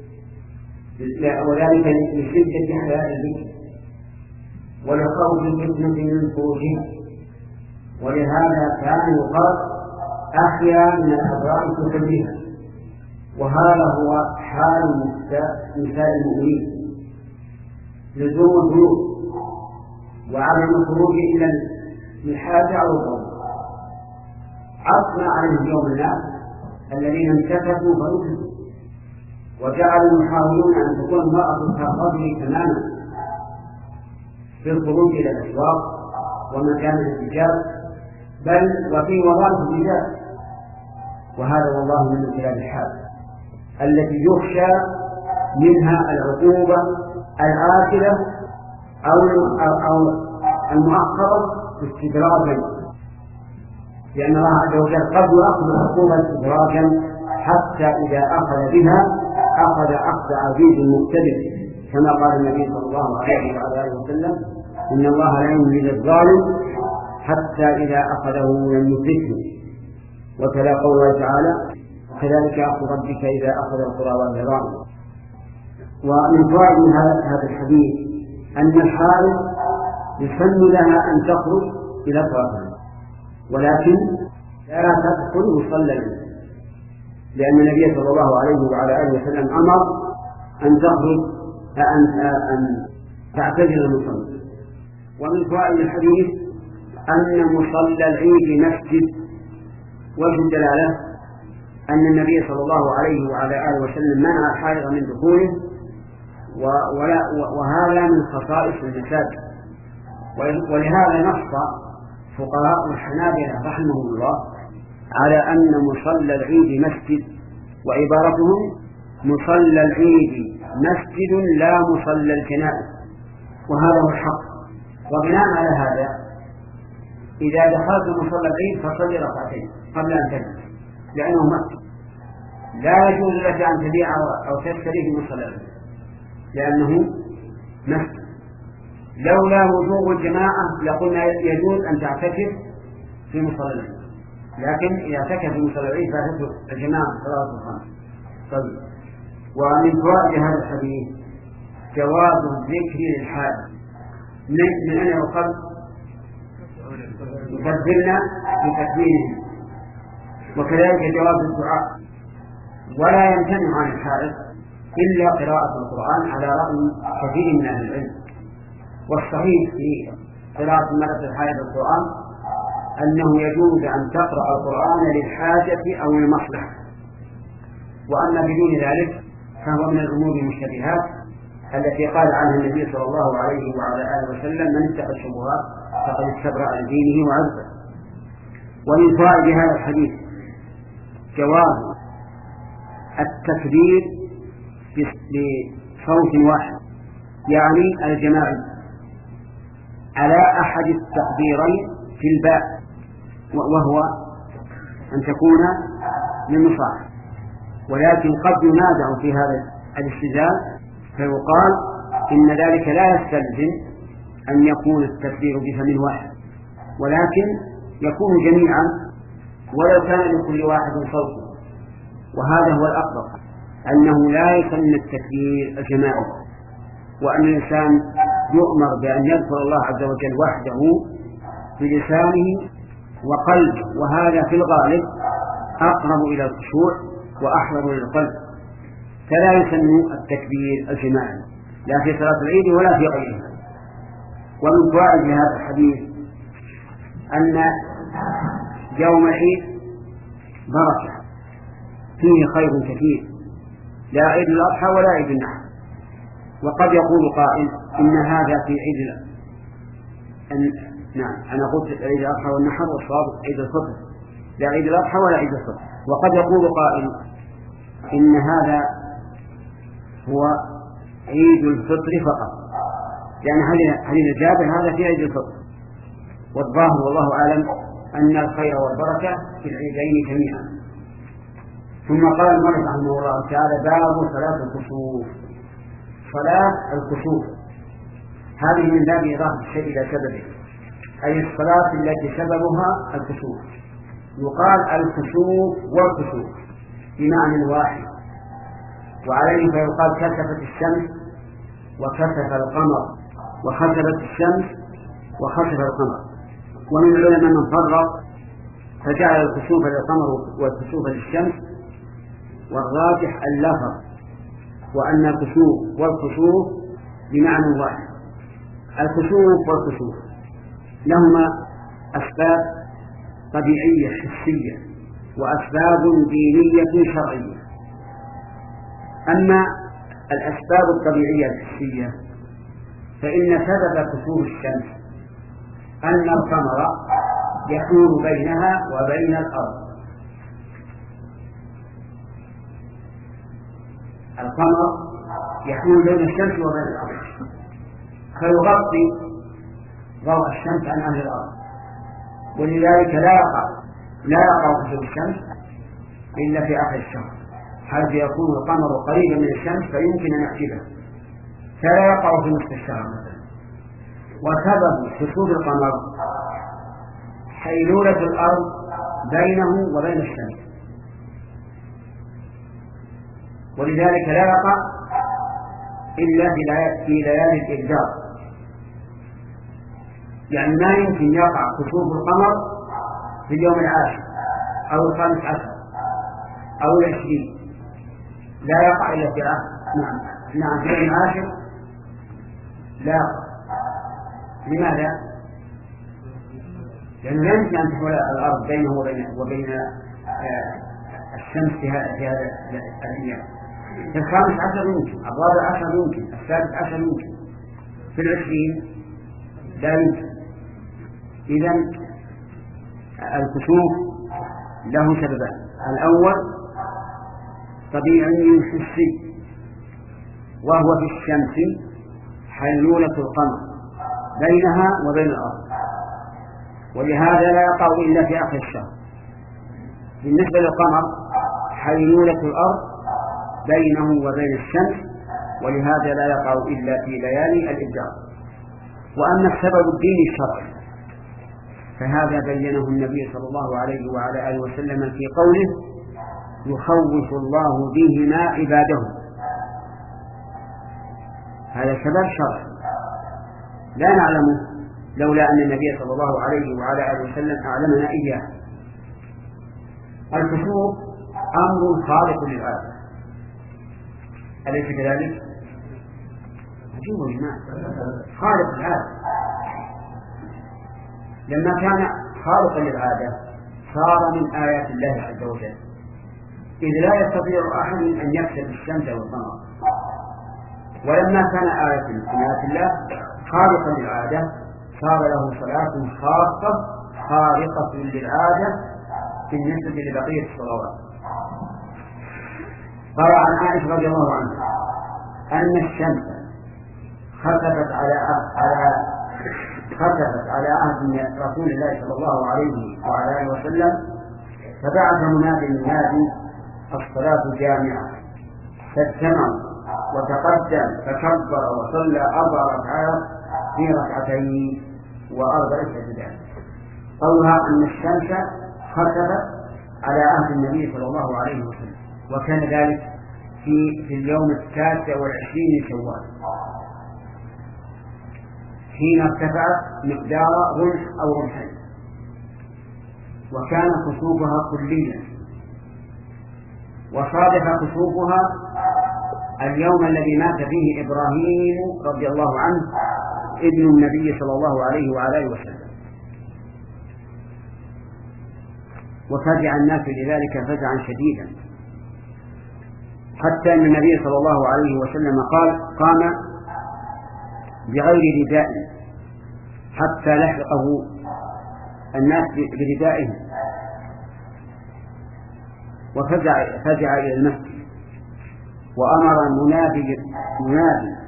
وذلك لشدة حياء الذكر ولخوف الفتنة من خروجها، ولهذا كان يقال أحيا من الأبرار تخرجها. وهذا هو حال نساء المؤمنين، لزوم البيوت وعدم الخروج إلى الحاجة أو الضرورة. عصنا عليه اليوم الناس الذين انتكسوا فنكسوا وجعلوا يحاولون أن تكون المرأة كالرجل تماما في الخروج إلى الأسواق ومكان الرجال، بل وفي وظائف الرجال. وهذا والله من خلال الحال التي يخشى منها العقوبة العاجلة أو أو المؤخرة استدراجا، لأن الله عز وجل قد يأخذ العقوبة استدراجا حتى إذا أخذ بها أخذ أخذ عزيز مقتدر، كما قال النبي صلى الله عليه وعلى آله وسلم: إن الله لا يملي للظالم حتى إذا أخذه لم يفلته. وكذا قوله تعالى: كذلك أخذ ربك إذا أخذ القرى وهي ظالمة. ومن فوائد هذا الحديث أن الحائض يسن لها أن تخرج إلى صلاتها، ولكن لا تدخل مصلى، لأن النبي صلى الله عليه وعلى آله وسلم أمر أن تخرج أن أن تعتزل المصلى. ومن فوائد الحديث أن مصلى العيد مسجد. وجه الدلالة أن النبي صلى الله عليه وعلى آله وسلم منع الحائض من دخوله، وهذا من خصائص المساجد. ولهذا نص فقهاء الحنابلة رحمهم الله على أن مصلى العيد مسجد، وعبارتهم: مصلى العيد مسجد لا مصلى الجنائز. وهذا هو الحق. وبناء على هذا إذا دخلت مصلى العيد فصلي ركعتين قبل أن تجلس، لأنه مسجد. لا يجوز لك أن تبيع أو تشتري في مصلى العيد لأنه مسجد. لولا وجوب الجماعة لقلنا يجوز أن تعتكف في مصلى العيد، لكن إذا اعتكف في مصلى العيد فاتته الجماعة صلاة الخمس. طيب. ومن فوائد هذا الحديث جواز الذكر للحائض. من أين يؤخذ؟ يكبرنا بتكبيرهم. وكذلك جواز الدعاء. ولا يمتنع عن الحائض إلا قراءة القرآن على رأي كثير من أهل العلم. والصحيح في قراءة المرأة الحائض القرآن أنه يجوز أن تقرأ القرآن للحاجة أو المصلحة، وأما بدون ذلك فهو من الأمور المشتبهات التي قال عنها النبي صلى الله عليه وعلى آله وسلم: من اتقى الشبهات فقد استبرأ لدينه وعرضه. ومن فوائد هذا الحديث جواز التكبير بصوت واحد، يعني الجماعي، على أحد التكبيرين في الباء، وهو أن تكون للمصاحب. ولكن قد ينازع في هذا الاستدلال فيقال إن ذلك لا يستلزم أن يكون التكبير بفم واحد، ولكن يكون جميعا ولو كان لكل واحد صوت. وهذا هو الأفضل، أنه لا يسن التكبير الجماعي، وأن الإنسان يؤمر بأن يذكر الله عز وجل وحده بلسانه وقلبه، وهذا في الغالب أقرب إلى الخشوع وأحرم للقلب. فلا يسن التكبير الجماعي لا في صلاة العيد ولا في غيرها. ومن فوائد هذا الحديث أن يوم العيد بركة فيه خير كثير، لا عيد الأضحى ولا عيد النحر. وقد يقول قائل إن هذا في عيد أن... نعم أنا قلت عيد الأضحى والنحر، والصواب عيد الفطر، لا عيد الأضحى ولا عيد الفطر. وقد يقول قائل إن هذا هو عيد الفطر فقط، لأن حديث جابر هذا في عيد الفطر، والظاهر والله أعلم أن الخير والبركة في العيدين جميعا. ثم قال المؤلف رحمه الله تعالى: باب صلاة الكسوف. صلاة الكسوف هذه من باب إضافة الشيء إلى سببه، أي الصلاة التي سببها الكسوف. يقال الكسوف والكسوف بمعنى واحد، وعليه فيقال كسفت الشمس وكسف القمر، وخسفت الشمس وخسف القمر. ومن العلماء من فرق فجعل الكسوف للقمر والكسوف للشمس، والراجح اللفظ، وأن الكسوف والكسوف بمعنى واحد. الكسوف والكسوف لهما أسباب طبيعية حسية وأسباب دينية شرعية. أما الأسباب الطبيعية الحسية فإن سبب كسوف الشمس أن القمر يحول بينها وبين الأرض. القمر يحول بين الشمس وبين الأرض فيغطي ضوء الشمس عن أهل الأرض، ولذلك لا يقع لا يقع كسوف الشمس إلا في آخر الشهر، حيث يكون القمر قريبا من الشمس فيمكن أن يحجبه، فلا يقع في نصف الشهر مثلا. وسبب كسوف القمر حيلولة الأرض بينه وبين الشمس، ولذلك لا يقع إلا في ليالي الإبدار. يعني ما يمكن يقع كسوف القمر في اليوم العاشر أو الخامس عشر أو العشرين، لا يقع إلا في نعم نعم في اليوم العاشر لا يقع. لماذا؟ لأنه لا يمكن أن تحول الأرض بينه وبين, وبين الشمس في هذا الأيام. في الخامس عشر يمكن، الرابع عشر يمكن، السادس عشر يمكن، في العشرين لا يمكن. إذن الكسوف له سببان: الأول طبيعي حسي، وهو في الشمس حيلولة القمر بينها وبين الأرض، ولهذا لا يقع إلا في آخر الشهر. بالنسبة للقمر حيلولة الأرض بينه وبين الشمس، ولهذا لا يقع إلا في ليالي الإبدار. وأما السبب الديني الشرعي فهذا بينه النبي صلى الله عليه وعلى آله وسلم في قوله: يخوف الله بهما عباده. هذا سبب شرعي لا نعلمه لولا أن النبي صلى الله عليه وعلى آله وسلم أعلمنا إياه. الكسوف أمر خارق للعادة، أليس كذلك؟ عجيب الإيمان خارق للعادة. لما كان خارقا للعادة صار من آيات الله عز وجل، إذ لا يستطيع أحد أن يكسب الشمس والقمر. ولما كان آية من آيات الله خارقا للعادة صار له صلاة خاصة خارقة للعادة بالنسبة لبقية الصلوات. قال عن عائشة رضي الله عنها أن الشمس خسفت على على خسفت على عهد رسول الله صلى الله عليه وعلى آله وسلم، فبعث منادي منادي: الصلاة جامعة. فاجتمعوا وتقدم فكبر وصلى أربع ركعات في ركعتين وأربع سجدات. قولها أن الشمس خسفت على عهد النبي صلى الله عليه وسلم، وكان ذلك في في اليوم التاسع والعشرين من شوال، حين ارتفعت مقدار رمح أو رمحين، وكان كسوفها كليا. وصادف كسوفها اليوم الذي مات فيه إبراهيم رضي الله عنه ابن النبي صلى الله عليه وعلى آله وسلم، وفزع الناس لذلك فزعا شديدا، حتى أن النبي صلى الله عليه وسلم قال: قام بغير رداء حتى لحقه الناس بردائهم، وفزع فزع إلى المسجد، وأمر منادي منادي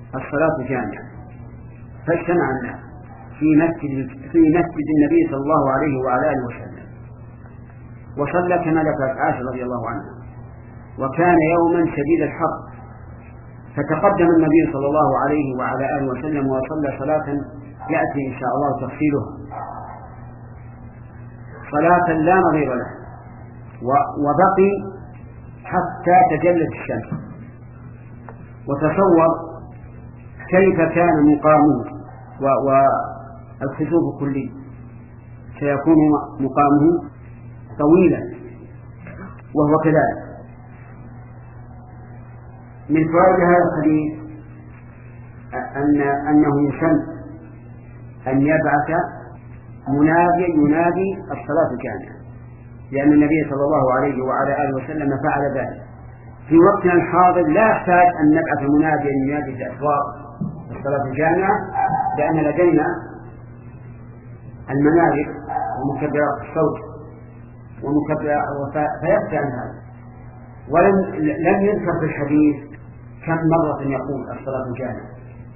الصلاة جامعة، فاجتمع الناس في مسجد في مسجد النبي صلى الله عليه وعلى آله وسلم، وصلى كما ذكرت عائشة رضي الله عنها. وكان يوما شديد الحر، فتقدم النبي صلى الله عليه وعلى آله وسلم وصلى صلاة يأتي إن شاء الله تفصيلها، صلاة لا نظير لها، وبقي حتى تجلت الشمس. وتصور كيف كان مقامه والخسوف كلي، سيكون مقامه طويلا وهو كذلك. من فوائد هذا الحديث أن أنه يسن أن يبعث مناديا ينادي الصلاة جامعة، لأن النبي صلى الله عليه وعلى آله وسلم فعل ذلك. في وقتنا الحاضر لا يحتاج أن نبعث مناديا ينادي في أسواق الصلاة الجامعة، لأن لدينا المنابر ومكبرات الصوت ومكبرات، فيكفي عن هذا. ولم لم يذكر في الحديث كم مرة يقول الصلاة الجامعة،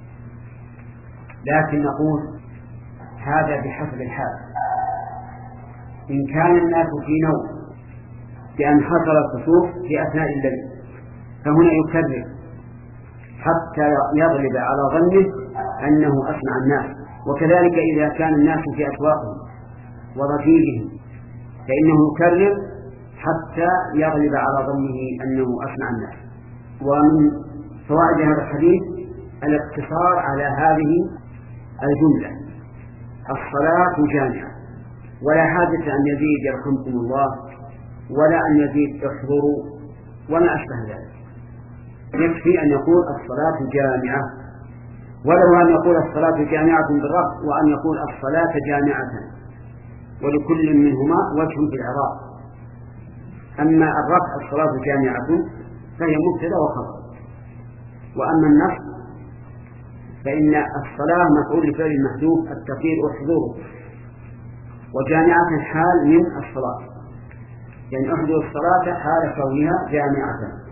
لكن نقول هذا بحسب الحال. إن كان الناس في نوم بأن حصل الخسوف في أثناء الليل فهنا يكرر حتى يغلب على ظنه أنه أسمع الناس. وكذلك إذا كان الناس في أسواقهم وضجيجهم فإنه يكرر حتى يغلب على ظنه أنه أسمع الناس. ومن فوائد هذا الحديث الاقتصار على هذه الجملة: الصلاة جامعة، ولا حاجة أن يزيد يرحمكم الله، ولا أن يزيد احضروا وما أشبه ذلك. يكفي أن يقول الصلاة جامعة، ولو أن يقول الصلاة جامعة بالرفع، وأن يقول الصلاة جامعة، ولكل منهما وجه في الإعراب. أما الرفع الصلاة جامعة فهي مبتدأ وخبر، وأما النصب فإن الصلاة مفعول لفعل المحذوف التقدير احضروا، وجامعة حال من الصلاة، يعني احضروا الصلاة حال كونها جامعة.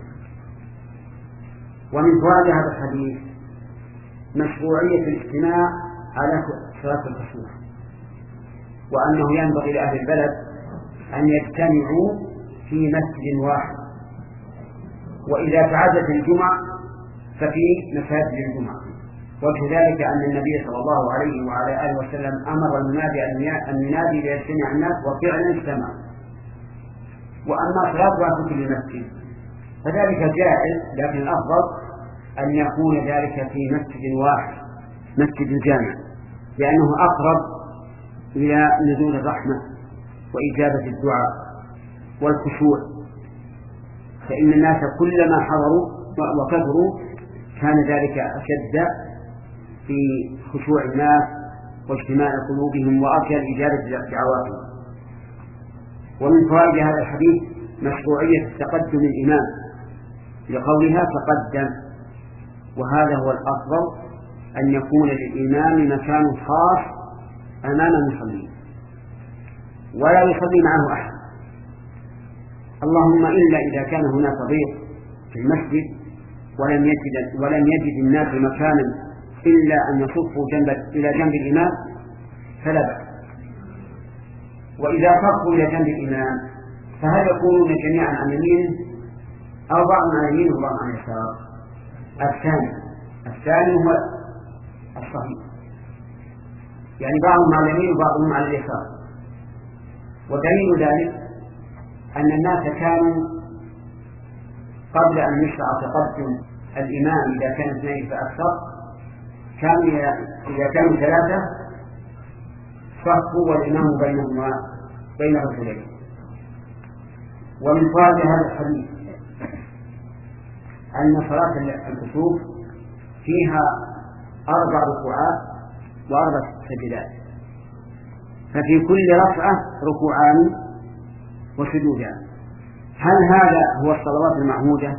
ومن فوائد هذا الحديث مشروعية الاجتماع على صلاة الكسوف، وأنه ينبغي لأهل البلد أن يجتمعوا في مسجد واحد، وإذا تعدت الجمعة ففي مساجد الجمعة. وجه ذلك أن النبي صلى الله عليه وعلى آله وسلم أمر المنادي أن ينادي ليجتمع الناس، وفعلا اجتمع. وأما صلاتها في كل مسجد فذلك جائز، لكن الأفضل أن يكون ذلك في مسجد واحد، مسجد الجامع، لأنه أقرب إلى نزول الرحمة وإجابة الدعاء والخشوع. فإن الناس كلما حضروا وكثروا كان ذلك أشد في خشوع الناس واجتماع قلوبهم وأرجى إجابة دعواتهم. ومن فوائد هذا الحديث مشروعية تقدم الإمام لقولها تقدم، وهذا هو الأفضل، أن يكون للإمام مكان خاص أمام المصلين ولا يصلي معه أحد، اللهم إلا إذا كان هناك ضيق في المسجد ولم يجد ولم يجد الناس مكانا إلا أن يصفوا جنب إلى جنب الإمام فلا بأس. وإذا صفوا إلى جنب الإمام فهل يكونون جميعا عن يمينه أو بعض عن يمينه وبعض عن يساره؟ الثاني الثاني هو الصحيح، يعني بعضهم على اليمين وبعضهم على اليسار. ودليل ذلك أن الناس كانوا قبل أن يشرع تقدم الإمام إذا كان اثنين فأكثر كانوا إذا كانوا ثلاثة صفوا والإمام بينهما بين رجلين. ومن فوائد هذا الحديث أن صلاة الكسوف فيها أربع ركوعات وأربع سجدات، ففي كل ركعة ركوعان وسجودان. هل هذا هو الصلوات المعهودة؟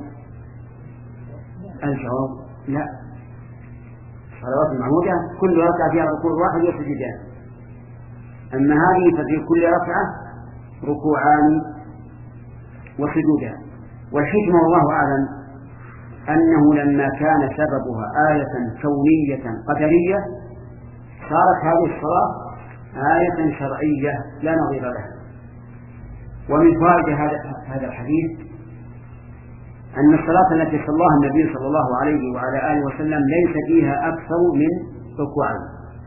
الجواب لا. الصلوات المعهودة كل ركعة فيها ركوع واحد وسجودان، أما هذه ففي كل ركعة ركوعان وسجودان. والحكمة والله أعلم أنه لما كان سببها آية كونية قدرية صارت هذه الصلاة آية شرعية لا نظير لها. ومن فوائد هذا الحديث أن الصلاة التي صلاها النبي صلى الله عليه وعلى آله وسلم ليس فيها أكثر من ركوعين،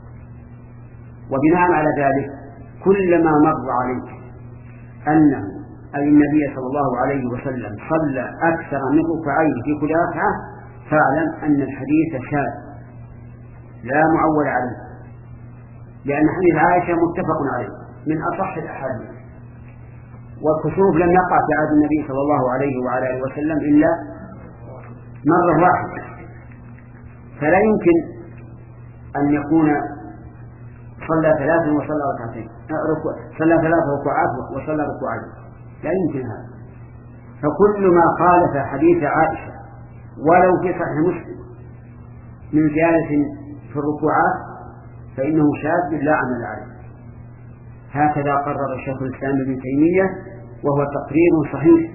وبناء على ذلك كلما مر عليك أنه أي النبي صلى الله عليه وسلم صلى أكثر من ركوعين في كل ركعة فاعلم أن الحديث شاذ لا معول عليه، لأن حديث عائشة متفق عليه من أصح الأحاديث. والكسوف لم يقع في عهد النبي صلى الله عليه وعلى آله وسلم إلا مرة واحدة، فلا يمكن أن يكون صلى ثلاثا وصلى ركعتين، صلى ثلاث ركوعات وصلى ركوعين، لا يمكن هذا. فكل ما خالف حديث عائشة ولو في صحيح مسلم من زيادة في الركوعات فإنه شاذ لا عمل عليه. هكذا قرر الشيخ الإسلام ابن تيمية، وهو تقرير صحيح،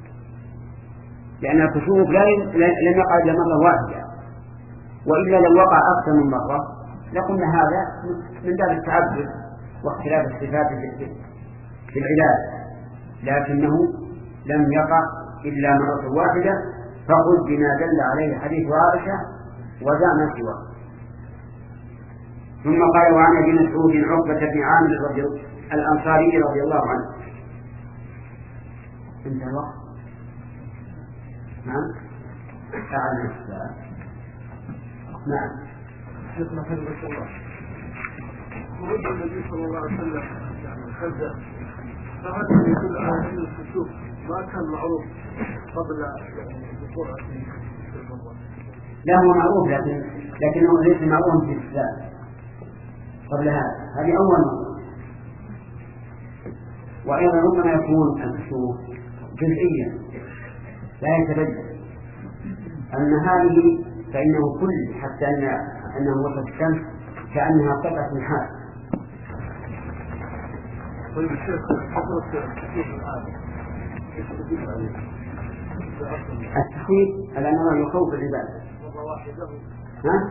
لأن الكسوف لم يقع إلا مرة واحدة، وإلا لو وقع أكثر من مرة لقلنا هذا من باب التعبد واختلاف الصفات في العلاج، لكنه لم يقع إلا مرة واحدة، فخذ بما دل عليه حديث عائشة ودع ما سواه. ثم قال: وعن ابي مسعود عقبة بن عامر الأنصاري رضي الله عنه. انتهى الوقت. نعم. تعال الساعة. نعم. شيخنا حفظك الله. ورد النبي صلى الله عليه وسلم يعني الخزة فهذا يدل على أن الكسوف ما كان معروف قبل دخول لا هو معروف، لكن لكنه ليس معروف في الإسلام قبل هذا. هذه أول مرة. وأيضا ربما يكون الكسوف جزئيا لا يتبدل. أن هذه فإنه كل حتى أن أنه وصف الشمس كأنها قطعة من حال. طيب الشيخ حضرت الكسوف الآن التخويف الأمر يخوف العباد. مرة واحدة. ها؟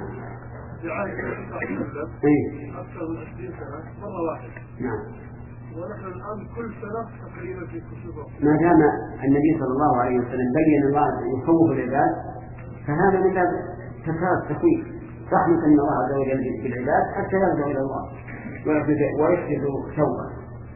إيه. أكثر من عشرين سنة مرة واحدة. نعم. ونحن الآن كل سنة تقريبا في كسوف. ما دام النبي صلى الله عليه وسلم بين الله يخوف العباد فهذا من باب تكرار التخويف، رحمة من الله عز وجل بالعباد حتى يرجعوا إلى الله ويحدثوا توبة.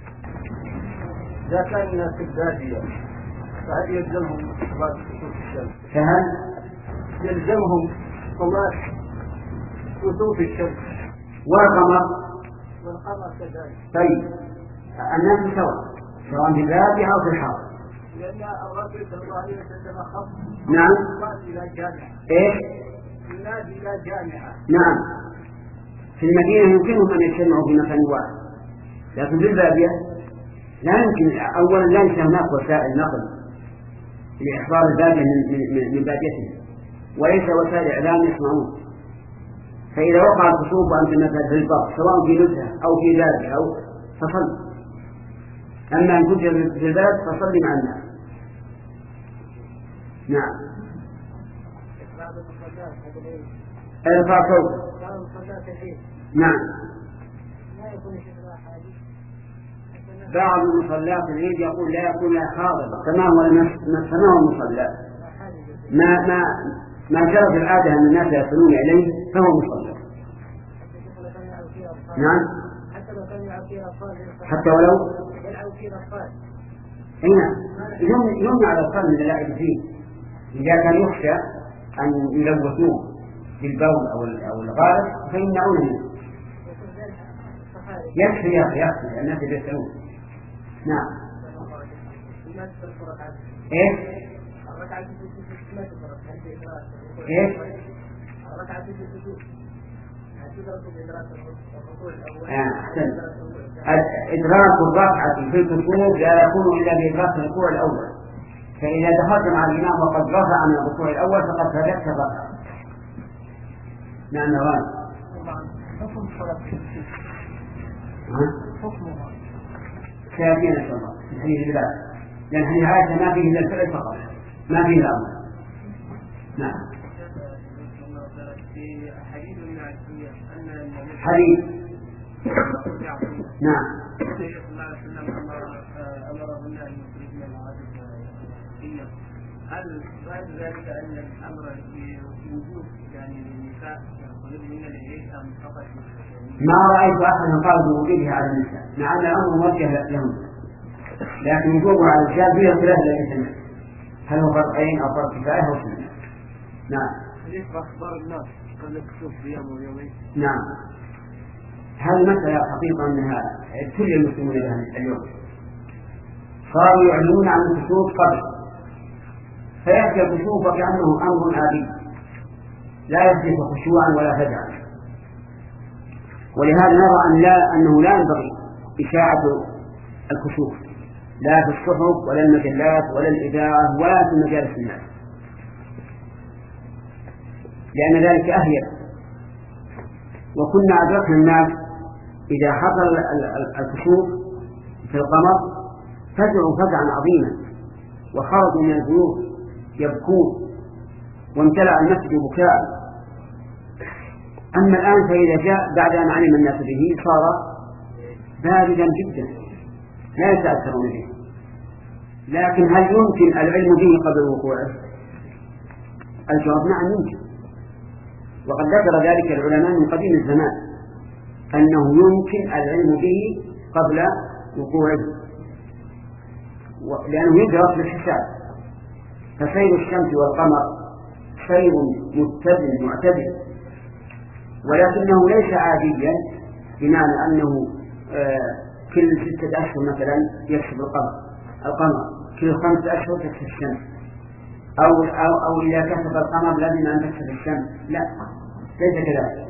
إذا كان الناس في البادية فهل يلزمهم صلاة كسوف الشمس؟ فهل يلزمهم صلاة كسوف الشمس والقمر؟ والقمر كذلك. طيب الناس سواء سواء في البادية أو في الحاضر. لأن الرسول صلى الله عليه وسلم خط نعم. الناس إلى جامعة. إيه؟ الناس إلى جامعة. نعم. في المدينة يمكنهم أن يجتمعوا في مكان واحد، لكن في البادية لا يمكن. أولا لا يوجد هناك وسائل نقل لإحضار البادية من, من, من باديتهم، وليس وسائل إعلام يسمعون. فإذا وقع الخصوب وأنت مثلا في البر سواء في نزهة أو في بادية أو فصل، أما أن كنت في البلد فصل مع الناس. نعم. ارفع صوت. نعم. بعض مصلات العيد يقول لا يكون لا حاضر كما هو كما هو المصلى، ما ما ما جرت العادة أن الناس يصلون إليه فهو مصلى. نعم. حتى ولو هنا يمنع الأطفال من اللعب فيه إذا كان يخشى أن يلوثوه بالبول أو أو الغالب فيمنعونه منه. يكفي يكفي يكفي الناس يسألون. نعم. إيه؟ إيه؟ أحسن. إدراك الركعة في الكسوف لا يكون إلا بإدراك الركوع الأول، فإذا دخلت مع الإمام وقد رفع من الركوع الأول فقد فاتك الركعة. نعم نوان. حكم صلاة الكسوف. حكمها سيأتينا إن شاء الله في حديث الباب، لأن حديث عائشة ما فيه إلا الفعل فقط ما فيه الأمر. نعم. في حديث المعرفية أن حديث نعم. النبي صلى الله عليه وسلم أمرهن أن يخرجن العادة. هل بعد ذلك أن الأمر في وجود يعني النساء يخرجن العيش أم فقط؟ ما رأيت أحدا قال بوجودها على النساء، مع أن الأمر موجه لهم، لكن وجوبها على الرجال فيه خلاف بين الناس، هل هو فرض عين أو فرض كفاية أو سنة. نعم. حديث أخبار الناس قال لك شوف أيام ويومين. نعم. هذه مسألة حقيقة أنها كل المسلمون اليوم صاروا يعلنون عن الكسوف قبل، فيأتي الكسوف كأنه أمر عادي لا يحدث خشوعا ولا فزعا، ولهذا نرى أن لا أنه لا ينبغي إشاعة الكسوف لا في الصحف ولا المجلات ولا الإذاعة ولا في مجالس الناس، لأن ذلك أهيب. وكنا أدركنا الناس إذا حصل الكسوف في القمر فزعوا فزعا عظيما وخرجوا من البيوت يبكون وامتلأ المسجد بكاء. أما الآن فإذا جاء بعد أن علم الناس به صار باردا جدا لا يتأثرون به. لكن هل يمكن العلم به قبل وقوعه؟ الجواب نعم يمكن، وقد ذكر ذلك العلماء من قديم الزمان أنه يمكن العلم به قبل وقوعه، لأنه يدرس بالحساب. فسير الشمس والقمر سير متزن معتدل، ولكنه ليس عاديا بمعنى أنه آه كل ستة أشهر مثلا يكشف القمر القمر كل خمسة أشهر تكشف الشمس، أو, أو, أو إذا كشف القمر لازم أن تكشف الشمس، لا ليس كذلك.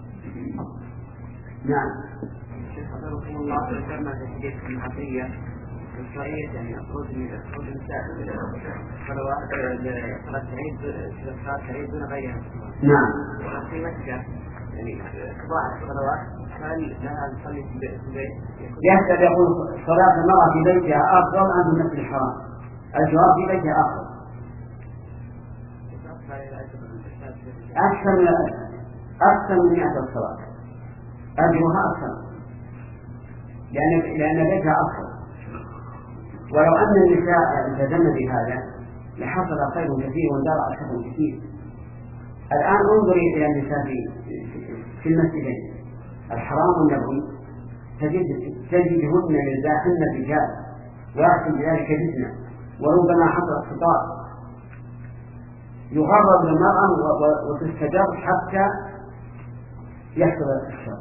نعم. شيخ حفظكم الله ذكرنا في حديث المعطية الصحيح يعني أخرج من أخرج النساء صلوات صلاة العيد صلاة العيد دون غيرها. نعم. وفي مكة يعني قضاء الصلوات هل لها نصلي في البيت؟ يحتاج يقول صلاة المرأة في بيتها أفضل أم في المسجد الحرام؟ الجواب في بيتها أفضل. أكثر من أكثر من مئة صلاة أجرها أكثر، لأن لأن بيتها أفضل. ولو أن النساء التزمن بهذا لحصل خير كثير واندرع شر كثير. الآن انظري إلى النساء في في المسجدين الحرام والنبوي تجد تجدهن يزاحمن الرجال ويحصل بذلك فتنة، وربما حصل خطاب يغرب المرأة وتستجر حتى يحصل الشر.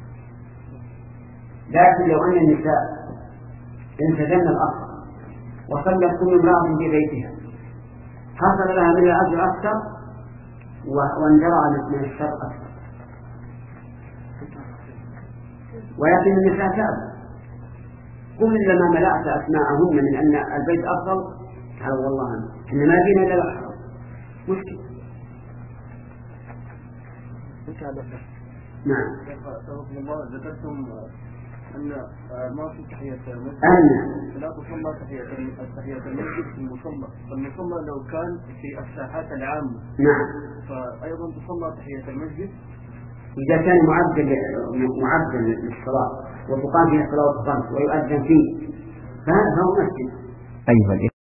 لكن لو أن النساء انتزمن الأصل وصلت كل امرأة في بيتها حصل لها من الأجر أكثر واندرع من الشر أكثر. ولكن النساء تأبى، قل لما ملأت أسماعهن من أن البيت أفضل قالوا والله إن ما جينا إلا الحرام مشكلة. نعم. ذكرتم أن ما في تحية المسجد أن لا تصلى تحية تحية المسجد في المصلى، فالمصلى لو كان في الساحات العامة نعم فأيضا تصلى تحية المسجد إذا كان معدل معدل للصلاة وتقام فيه الصلاة الخمس ويؤذن فيه فهذا هو مسجد. أيها